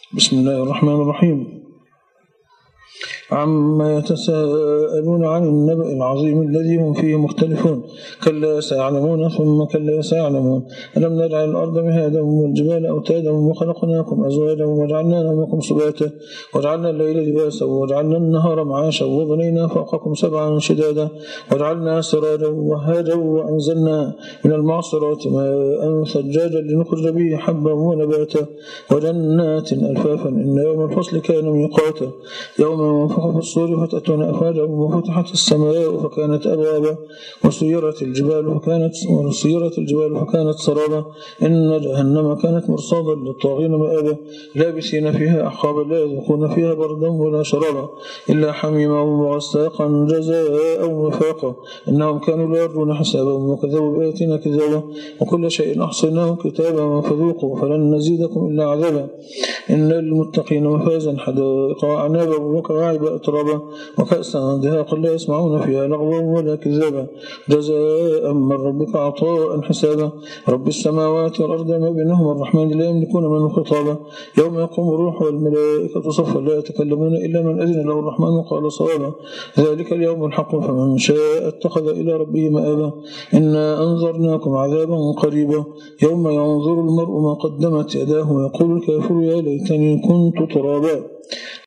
بسم الله الرحمن الرحيم. عما يتساءلون عن النبأ العظيم الذي هم فيه مختلفون. كلا سيعلمون ثم كلا سيعلمون. ألم نجعل الأرض مهادا والجبال أوتادا وخلقناكم أزواجا وجعلنا نومكم سباتا وجعلنا الليل لباسا وجعلنا النهار معاشا وبنينا فوقكم سبعا شدادا وجعلنا سراجا وهاجا وأنزلنا من المعصرات ماء ثجاجا لنخرج به حبا ونباتا وجنات ألفافا إن يوم الفصل كان ميقاتا يوم ينفخ في الصور فتأتون أفواجا وفتحت السماء فكانت أبوابا وسيرت الجبال فكانت سرابا إن جهنم كانت مرصادا للطاغين مآبا لابسين فيها أحقابا لا يذوقون فيها بردا ولا شرابا إلا حميما وغساقا جزاء وفاقا إنهم كانوا لا يرجون حسابا وكذبوا بآياتنا كذابا وكل شيء أحصيناه كتابا فذوقوا فلن نزيدكم إلا عذابا إن للمتقين مفازا حدائق وأعنابا وكواعب أترابا وكأسا دهاقا لا يسمعون فيها لغوا ولا كذابا جزاء من ربك عطاء حسابا رب السماوات والأرض ما بينهما الرحمن لا يملكون منه خطابا يوم يقوم الروح والملائكة صفا لا يتكلمون إلا من أذن له الرحمن وقال صوابا ذلك اليوم الحق فمن شاء اتخذ إلى ربه مآبا إنا أنذرناكم عذابا قريبا يوم ينظر المرء ما قدمت يداه ويقول الكافر يا ليتني كنت ترابا